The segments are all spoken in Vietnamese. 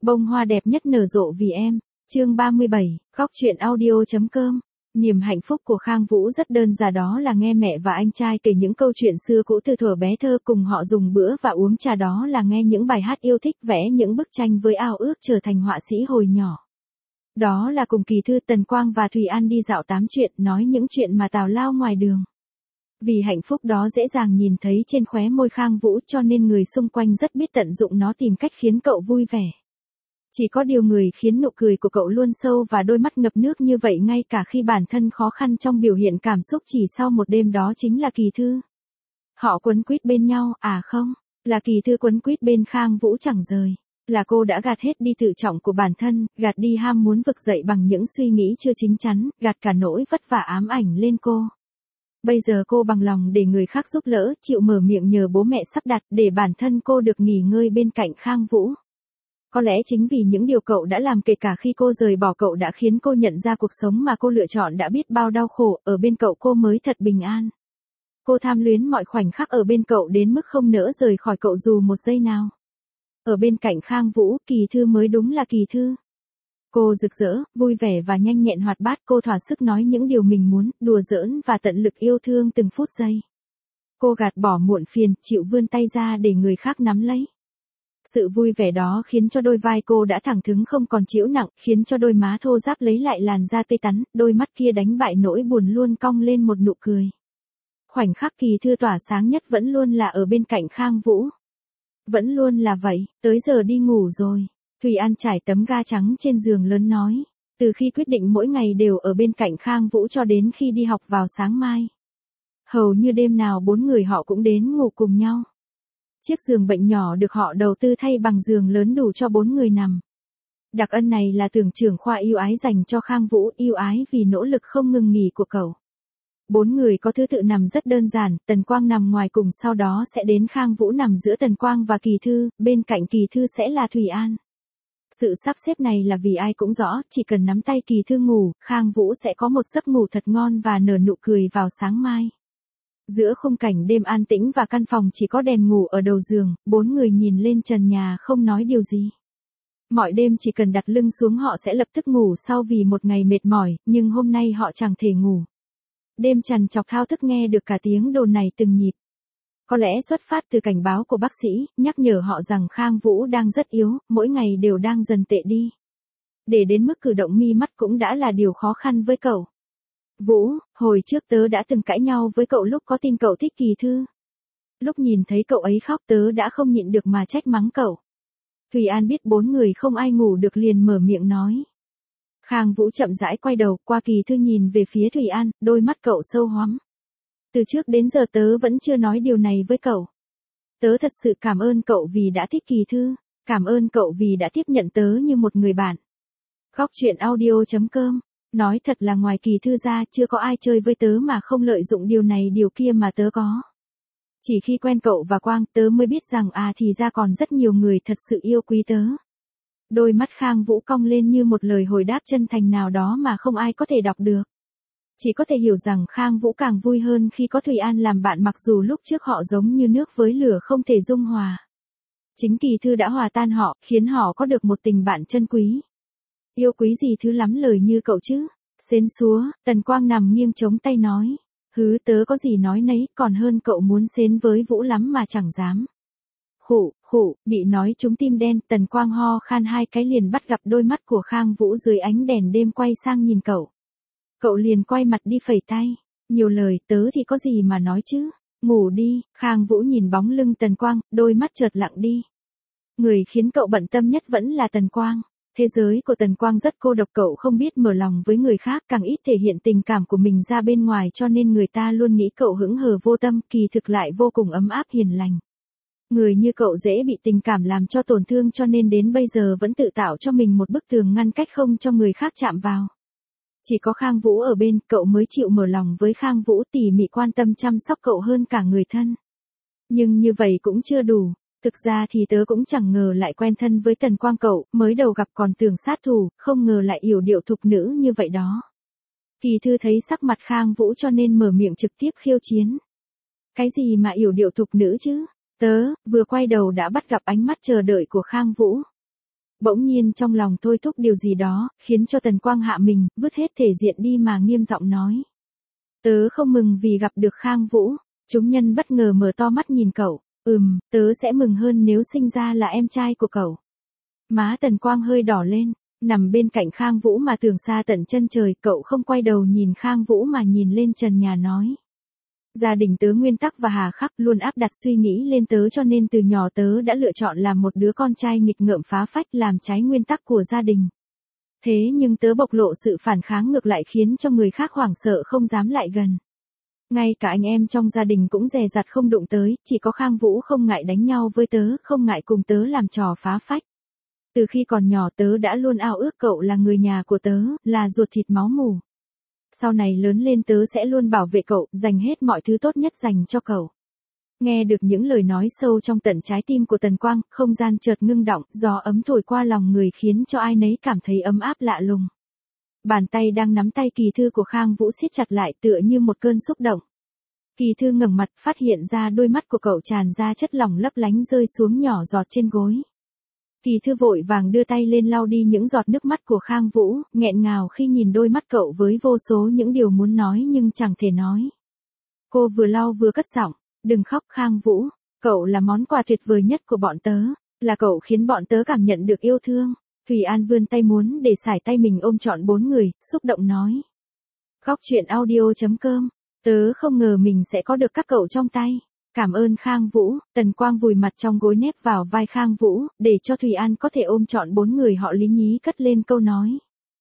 Bông hoa đẹp nhất nở rộ vì em. Chương 37, góc truyện audio.com. Niềm hạnh phúc của Khang Vũ rất đơn giản, đó là nghe mẹ và anh trai kể những câu chuyện xưa cũ từ thuở bé thơ, cùng họ dùng bữa và uống trà, đó là nghe những bài hát yêu thích, vẽ những bức tranh với ao ước trở thành họa sĩ hồi nhỏ. Đó là cùng Kỳ Thư, Tần Quang và Thùy An đi dạo tám chuyện, nói những chuyện mà tào lao ngoài đường. Vì hạnh phúc đó dễ dàng nhìn thấy trên khóe môi Khang Vũ, cho nên người xung quanh rất biết tận dụng nó, tìm cách khiến cậu vui vẻ. Chỉ có điều người khiến nụ cười của cậu luôn sâu và đôi mắt ngập nước như vậy ngay cả khi bản thân khó khăn trong biểu hiện cảm xúc chỉ sau một đêm, đó chính là Kỳ Thư. Họ quấn quýt bên nhau, à không, là Kỳ Thư quấn quýt bên Khang Vũ chẳng rời. Là cô đã gạt hết đi tự trọng của bản thân, gạt đi ham muốn vực dậy bằng những suy nghĩ chưa chín chắn, gạt cả nỗi vất vả ám ảnh lên cô. Bây giờ cô bằng lòng để người khác giúp đỡ, chịu mở miệng nhờ bố mẹ sắp đặt để bản thân cô được nghỉ ngơi bên cạnh Khang Vũ. Có lẽ chính vì những điều cậu đã làm, kể cả khi cô rời bỏ cậu, đã khiến cô nhận ra cuộc sống mà cô lựa chọn đã biết bao đau khổ, ở bên cậu cô mới thật bình an. Cô tham luyến mọi khoảnh khắc ở bên cậu đến mức không nỡ rời khỏi cậu dù một giây nào. Ở bên cạnh Khang Vũ, Kỳ Thư mới đúng là Kỳ Thư. Cô rực rỡ, vui vẻ và nhanh nhẹn hoạt bát, cô thỏa sức nói những điều mình muốn, đùa giỡn và tận lực yêu thương từng phút giây. Cô gạt bỏ muộn phiền, chịu vươn tay ra để người khác nắm lấy. Sự vui vẻ đó khiến cho đôi vai cô đã thẳng thừng không còn chịu nặng, khiến cho đôi má thô ráp lấy lại làn da tươi tắn, đôi mắt kia đánh bại nỗi buồn luôn cong lên một nụ cười. Khoảnh khắc Kỳ Thư tỏa sáng nhất vẫn luôn là ở bên cạnh Khang Vũ. Vẫn luôn là vậy, tới giờ đi ngủ rồi. Thùy An trải tấm ga trắng trên giường lớn nói. Từ khi quyết định mỗi ngày đều ở bên cạnh Khang Vũ cho đến khi đi học vào sáng mai. Hầu như đêm nào bốn người họ cũng đến ngủ cùng nhau. Chiếc giường bệnh nhỏ được họ đầu tư thay bằng giường lớn đủ cho bốn người nằm. Đặc ân này là tưởng trưởng khoa yêu ái dành cho Khang Vũ, yêu ái vì nỗ lực không ngừng nghỉ của cậu. Bốn người có thứ tự nằm rất đơn giản, Tần Quang nằm ngoài cùng, sau đó sẽ đến Khang Vũ nằm giữa Tần Quang và Kỳ Thư, bên cạnh Kỳ Thư sẽ là Thùy An. Sự sắp xếp này là vì ai cũng rõ, chỉ cần nắm tay Kỳ Thư ngủ, Khang Vũ sẽ có một giấc ngủ thật ngon và nở nụ cười vào sáng mai. Giữa khung cảnh đêm an tĩnh và căn phòng chỉ có đèn ngủ ở đầu giường, bốn người nhìn lên trần nhà không nói điều gì. Mọi đêm chỉ cần đặt lưng xuống họ sẽ lập tức ngủ sau vì một ngày mệt mỏi, nhưng hôm nay họ chẳng thể ngủ. Đêm trằn trọc thao thức nghe được cả tiếng đồn này từng nhịp. Có lẽ xuất phát từ cảnh báo của bác sĩ, nhắc nhở họ rằng Khang Vũ đang rất yếu, mỗi ngày đều đang dần tệ đi. Để đến mức cử động mi mắt cũng đã là điều khó khăn với cậu. Vũ, hồi trước tớ đã từng cãi nhau với cậu lúc có tin cậu thích Kỳ Thư. Lúc nhìn thấy cậu ấy khóc tớ đã không nhịn được mà trách mắng cậu. Thùy An biết bốn người không ai ngủ được liền mở miệng nói. Khang Vũ chậm rãi quay đầu qua Kỳ Thư nhìn về phía Thùy An, đôi mắt cậu sâu hoắm. Từ trước đến giờ tớ vẫn chưa nói điều này với cậu. Tớ thật sự cảm ơn cậu vì đã thích Kỳ Thư, cảm ơn cậu vì đã tiếp nhận tớ như một người bạn. Góc truyện audio.com. Nói thật là ngoài Kỳ Thư ra chưa có ai chơi với tớ mà không lợi dụng điều này điều kia mà tớ có. Chỉ khi quen cậu và Quang tớ mới biết rằng thì ra còn rất nhiều người thật sự yêu quý tớ. Đôi mắt Khang Vũ cong lên như một lời hồi đáp chân thành nào đó mà không ai có thể đọc được. Chỉ có thể hiểu rằng Khang Vũ càng vui hơn khi có Thùy An làm bạn, mặc dù lúc trước họ giống như nước với lửa không thể dung hòa. Chính Kỳ Thư đã hòa tan họ, khiến họ có được một tình bạn chân quý. Yêu quý gì thứ lắm lời như cậu chứ? Xến xúa, Tần Quang nằm nghiêng chống tay nói. Hứ, tớ có gì nói nấy, còn hơn cậu muốn xến với Vũ lắm mà chẳng dám. Khụ, bị nói trúng tim đen, Tần Quang ho khan hai cái liền bắt gặp đôi mắt của Khang Vũ dưới ánh đèn đêm quay sang nhìn cậu. Cậu liền quay mặt đi phẩy tay. Nhiều lời tớ thì có gì mà nói chứ? Ngủ đi. Khang Vũ nhìn bóng lưng Tần Quang, đôi mắt chợt lặng đi. Người khiến cậu bận tâm nhất vẫn là Tần Quang. Thế giới của Tần Quang rất cô độc, cậu không biết mở lòng với người khác, càng ít thể hiện tình cảm của mình ra bên ngoài, cho nên người ta luôn nghĩ cậu hững hờ vô tâm, kỳ thực lại vô cùng ấm áp hiền lành. Người như cậu dễ bị tình cảm làm cho tổn thương, cho nên đến bây giờ vẫn tự tạo cho mình một bức tường ngăn cách không cho người khác chạm vào. Chỉ có Khang Vũ ở bên, cậu mới chịu mở lòng với Khang Vũ, tỉ mỉ quan tâm chăm sóc cậu hơn cả người thân. Nhưng như vậy cũng chưa đủ. Thực ra thì tớ cũng chẳng ngờ lại quen thân với Tần Quang cậu, mới đầu gặp còn tưởng sát thủ, không ngờ lại yểu điệu thục nữ như vậy đó. Kỳ Thư thấy sắc mặt Khang Vũ cho nên mở miệng trực tiếp khiêu chiến. Cái gì mà yểu điệu thục nữ chứ? Tớ, vừa quay đầu đã bắt gặp ánh mắt chờ đợi của Khang Vũ. Bỗng nhiên trong lòng thôi thúc điều gì đó, khiến cho Tần Quang hạ mình, vứt hết thể diện đi mà nghiêm giọng nói. Tớ không mừng vì gặp được Khang Vũ. Chúng nhân bất ngờ mở to mắt nhìn cậu. Tớ sẽ mừng hơn nếu sinh ra là em trai của cậu. Má Tần Quang hơi đỏ lên, nằm bên cạnh Khang Vũ mà tưởng xa tận chân trời, cậu không quay đầu nhìn Khang Vũ mà nhìn lên trần nhà nói. Gia đình tớ nguyên tắc và hà khắc luôn áp đặt suy nghĩ lên tớ, cho nên từ nhỏ tớ đã lựa chọn làm một đứa con trai nghịch ngợm phá phách, làm trái nguyên tắc của gia đình. Thế nhưng tớ bộc lộ sự phản kháng ngược lại khiến cho người khác hoảng sợ không dám lại gần. Ngay cả anh em trong gia đình cũng dè dặt không đụng tới, chỉ có Khang Vũ không ngại đánh nhau với tớ, không ngại cùng tớ làm trò phá phách. Từ khi còn nhỏ tớ đã luôn ao ước cậu là người nhà của tớ, là ruột thịt máu mủ. Sau này lớn lên tớ sẽ luôn bảo vệ cậu, dành hết mọi thứ tốt nhất dành cho cậu. Nghe được những lời nói sâu trong tận trái tim của Tần Quang, không gian chợt ngưng đọng, gió ấm thổi qua lòng người khiến cho ai nấy cảm thấy ấm áp lạ lùng. Bàn tay đang nắm tay Kỳ Thư của Khang Vũ siết chặt lại tựa như một cơn xúc động. Kỳ Thư ngẩng mặt phát hiện ra đôi mắt của cậu tràn ra chất lỏng lấp lánh rơi xuống nhỏ giọt trên gối. Kỳ Thư vội vàng đưa tay lên lau đi những giọt nước mắt của Khang Vũ, nghẹn ngào khi nhìn đôi mắt cậu với vô số những điều muốn nói nhưng chẳng thể nói. Cô vừa lau vừa cất giọng, đừng khóc Khang Vũ, cậu là món quà tuyệt vời nhất của bọn tớ, là cậu khiến bọn tớ cảm nhận được yêu thương. Thủy An vươn tay muốn để sải tay mình ôm trọn 4 người, xúc động nói. Góc truyện audio.com, tớ không ngờ mình sẽ có được các cậu trong tay. Cảm ơn Khang Vũ. Tần Quang vùi mặt trong gối nép vào vai Khang Vũ, để cho Thủy An có thể ôm trọn 4 người họ lý nhí cất lên câu nói.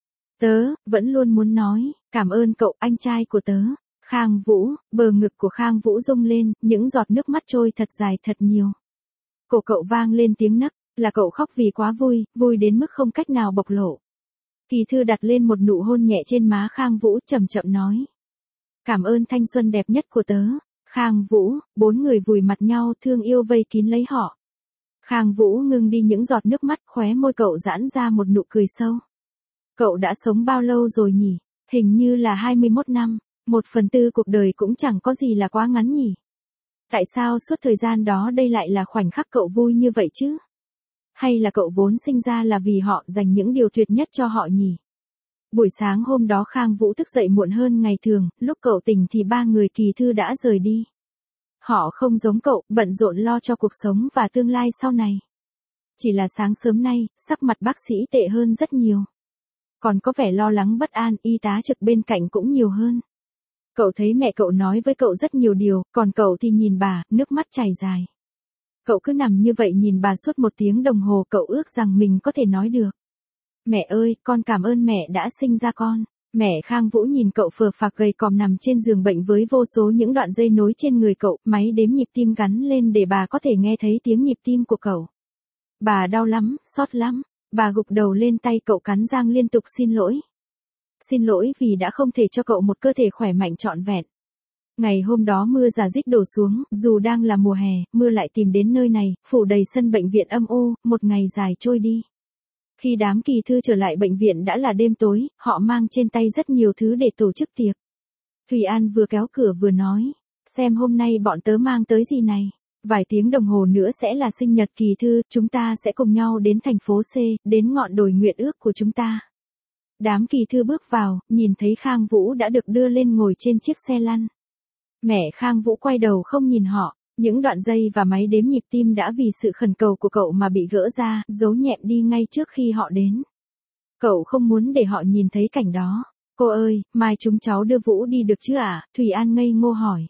Tớ, vẫn luôn muốn nói, cảm ơn cậu anh trai của tớ. Khang Vũ, bờ ngực của Khang Vũ rung lên, những giọt nước mắt trôi thật dài thật nhiều. Cổ cậu vang lên tiếng nấc, là cậu khóc vì quá vui, vui đến mức không cách nào bộc lộ. Kỳ Thư đặt lên một nụ hôn nhẹ trên má Khang Vũ, chậm chậm nói. Cảm ơn thanh xuân đẹp nhất của tớ. Khang Vũ, 4 người vùi mặt nhau thương yêu vây kín lấy họ. Khang Vũ ngưng đi những giọt nước mắt, khóe môi cậu giãn ra một nụ cười sâu. Cậu đã sống bao lâu rồi nhỉ? Hình như là 21 năm, 1/4 cuộc đời cũng chẳng có gì là quá ngắn nhỉ? Tại sao suốt thời gian đó đây lại là khoảnh khắc cậu vui như vậy chứ? Hay là cậu vốn sinh ra là vì họ dành những điều tuyệt nhất cho họ nhỉ? Buổi sáng hôm đó Khang Vũ thức dậy muộn hơn ngày thường, lúc cậu tỉnh thì 3 người Kỳ Thư đã rời đi. Họ không giống cậu, bận rộn lo cho cuộc sống và tương lai sau này. Chỉ là sáng sớm nay, sắc mặt bác sĩ tệ hơn rất nhiều. Còn có vẻ lo lắng bất an, y tá trực bên cạnh cũng nhiều hơn. Cậu thấy mẹ cậu nói với cậu rất nhiều điều, còn cậu thì nhìn bà, nước mắt chảy dài. Cậu cứ nằm như vậy nhìn bà suốt 1 tiếng đồng hồ, cậu ước rằng mình có thể nói được. Mẹ ơi, con cảm ơn mẹ đã sinh ra con. Mẹ Khang Vũ nhìn cậu phờ phạc gầy còm nằm trên giường bệnh với vô số những đoạn dây nối trên người cậu, máy đếm nhịp tim gắn lên để bà có thể nghe thấy tiếng nhịp tim của cậu. Bà đau lắm, xót lắm. Bà gục đầu lên tay cậu cắn răng liên tục xin lỗi. Xin lỗi vì đã không thể cho cậu một cơ thể khỏe mạnh trọn vẹn. Ngày hôm đó mưa rả rích đổ xuống, dù đang là mùa hè, mưa lại tìm đến nơi này, phủ đầy sân bệnh viện âm u, một ngày dài trôi đi. Khi đám Kỳ Thư trở lại bệnh viện đã là đêm tối, họ mang trên tay rất nhiều thứ để tổ chức tiệc. Thủy An vừa kéo cửa vừa nói, xem hôm nay bọn tớ mang tới gì này. Vài tiếng đồng hồ nữa sẽ là sinh nhật Kỳ Thư, chúng ta sẽ cùng nhau đến thành phố C, đến ngọn đồi nguyện ước của chúng ta. Đám Kỳ Thư bước vào, nhìn thấy Khang Vũ đã được đưa lên ngồi trên chiếc xe lăn. Mẹ Khang Vũ quay đầu không nhìn họ, những đoạn dây và máy đếm nhịp tim đã vì sự khẩn cầu của cậu mà bị gỡ ra, giấu nhẹm đi ngay trước khi họ đến. Cậu không muốn để họ nhìn thấy cảnh đó. Cô ơi, mai chúng cháu đưa Vũ đi được chứ ạ? Thủy An ngây ngô hỏi.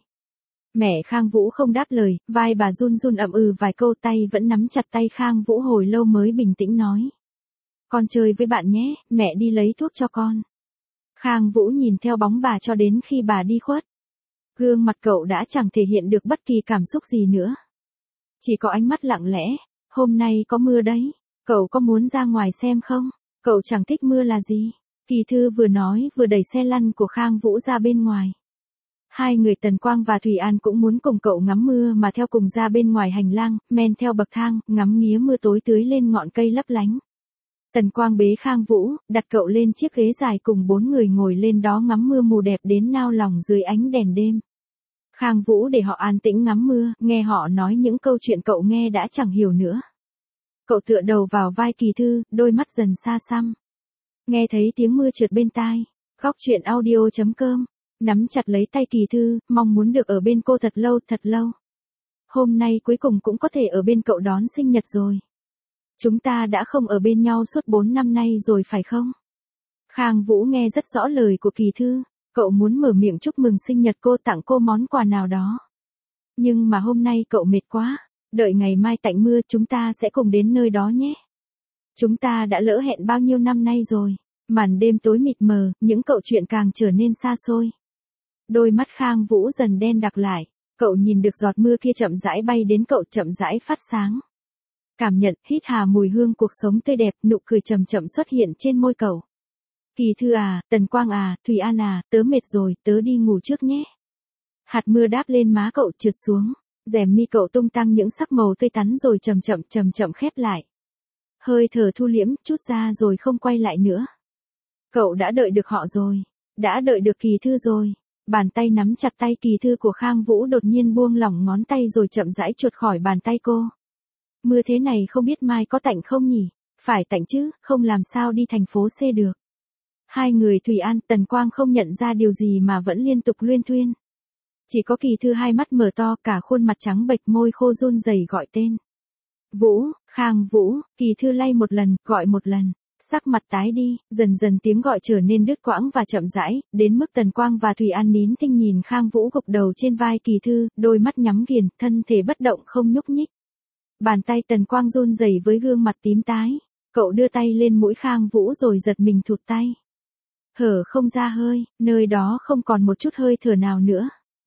Mẹ Khang Vũ không đáp lời, vai bà run run ậm vài câu, tay vẫn nắm chặt tay Khang Vũ hồi lâu mới bình tĩnh nói. Con chơi với bạn nhé, mẹ đi lấy thuốc cho con. Khang Vũ nhìn theo bóng bà cho đến khi bà đi khuất. Gương mặt cậu đã chẳng thể hiện được bất kỳ cảm xúc gì nữa. Chỉ có ánh mắt lặng lẽ. Hôm nay có mưa đấy. Cậu có muốn ra ngoài xem không? Cậu chẳng thích mưa là gì? Kỳ Thư vừa nói vừa đẩy xe lăn của Khang Vũ ra bên ngoài. Hai người Tần Quang và Thủy An cũng muốn cùng cậu ngắm mưa mà theo cùng ra bên ngoài hành lang, men theo bậc thang, ngắm nghía mưa tối tưới lên ngọn cây lấp lánh. Tần Quang bế Khang Vũ, đặt cậu lên chiếc ghế dài cùng 4 người ngồi lên đó ngắm mưa mù đẹp đến nao lòng dưới ánh đèn đêm. Khang Vũ để họ an tĩnh ngắm mưa, nghe họ nói những câu chuyện cậu nghe đã chẳng hiểu nữa. Cậu tựa đầu vào vai Kỳ Thư, đôi mắt dần xa xăm. Nghe thấy tiếng mưa trượt bên tai. Góc chuyện audio.com. Nắm chặt lấy tay Kỳ Thư, mong muốn được ở bên cô thật lâu thật lâu. Hôm nay cuối cùng cũng có thể ở bên cậu đón sinh nhật rồi. Chúng ta đã không ở bên nhau suốt 4 năm nay rồi phải không? Khang Vũ nghe rất rõ lời của Kỳ Thư. Cậu muốn mở miệng chúc mừng sinh nhật cô, tặng cô món quà nào đó. Nhưng mà hôm nay cậu mệt quá. Đợi ngày mai tạnh mưa chúng ta sẽ cùng đến nơi đó nhé. Chúng ta đã lỡ hẹn bao nhiêu năm nay rồi. Màn đêm tối mịt mờ, những câu chuyện càng trở nên xa xôi. Đôi mắt Khang Vũ dần đen đặc lại. Cậu nhìn được giọt mưa kia chậm rãi bay đến cậu, chậm rãi phát sáng. Cảm nhận, hít hà mùi hương cuộc sống tươi đẹp, nụ cười chậm chậm xuất hiện trên môi cậu. Kỳ Thư à, Tần Quang à, Thùy An à, tớ mệt rồi, tớ đi ngủ trước nhé. Hạt mưa đáp lên má cậu trượt xuống. Rèm mi cậu tung tăng những sắc màu tươi tắn rồi chậm chậm khép lại. Hơi thở thu liễm, chút ra rồi không quay lại nữa. Cậu đã đợi được họ rồi. Đã đợi được Kỳ Thư rồi. Bàn tay nắm chặt tay Kỳ Thư của Khang Vũ đột nhiên buông lỏng ngón tay rồi chậm rãi trượt khỏi bàn tay cô. Mưa thế này không biết mai có tạnh không nhỉ? Phải tạnh chứ, không làm sao đi thành phố C được. Hai người Thùy An, Tần Quang không nhận ra điều gì mà vẫn liên tục luyên thuyên. Chỉ có Kỳ Thư hai mắt mở to, cả khuôn mặt trắng bệch, môi khô run rẩy gọi tên. Vũ, Khang Vũ. Kỳ Thư lay một lần, gọi một lần. Sắc mặt tái đi, dần dần tiếng gọi trở nên đứt quãng và chậm rãi, đến mức Tần Quang và Thùy An nín thinh nhìn Khang Vũ gục đầu trên vai Kỳ Thư, đôi mắt nhắm nghiền, thân thể bất động không nhúc nhích. Bàn tay Tần Quang run rẩy với gương mặt tím tái. Cậu đưa tay lên mũi Khang Vũ rồi giật mình thụt tay. Thở không ra hơi, nơi đó không còn một chút hơi thở nào nữa.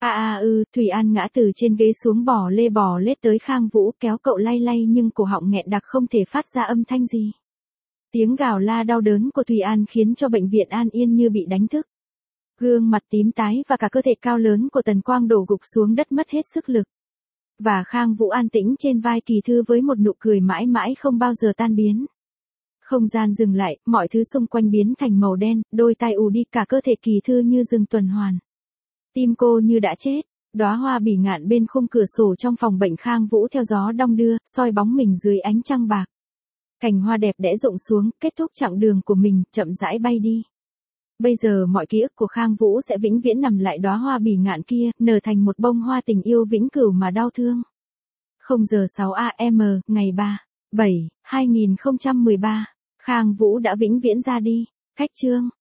Thùy An ngã từ trên ghế xuống, bò lết tới Khang Vũ, kéo cậu lay nhưng cổ họng nghẹn đặc không thể phát ra âm thanh gì. Tiếng gào la đau đớn của Thùy An khiến cho bệnh viện An Yên như bị đánh thức. Gương mặt tím tái và cả cơ thể cao lớn của Tần Quang đổ gục xuống đất mất hết sức lực. Và Khang Vũ an tĩnh trên vai Kỳ Thư với một nụ cười mãi mãi không bao giờ tan biến. Không gian dừng lại, mọi thứ xung quanh biến thành màu đen, đôi tai ù đi, cả cơ thể Kỳ Thư như dừng tuần hoàn. Tim cô như đã chết. Đóa hoa bỉ ngạn bên khung cửa sổ trong phòng bệnh Khang Vũ theo gió đong đưa, soi bóng mình dưới ánh trăng bạc. Cành hoa đẹp đẽ rụng xuống, kết thúc chặng đường của mình, chậm rãi bay đi. Bây giờ mọi ký ức của Khang Vũ sẽ vĩnh viễn nằm lại đóa hoa bỉ ngạn kia, nở thành một bông hoa tình yêu vĩnh cửu mà đau thương. 0 giờ 6 AM, ngày 3/7/2013. Khang Vũ đã vĩnh viễn ra đi. Khách chương.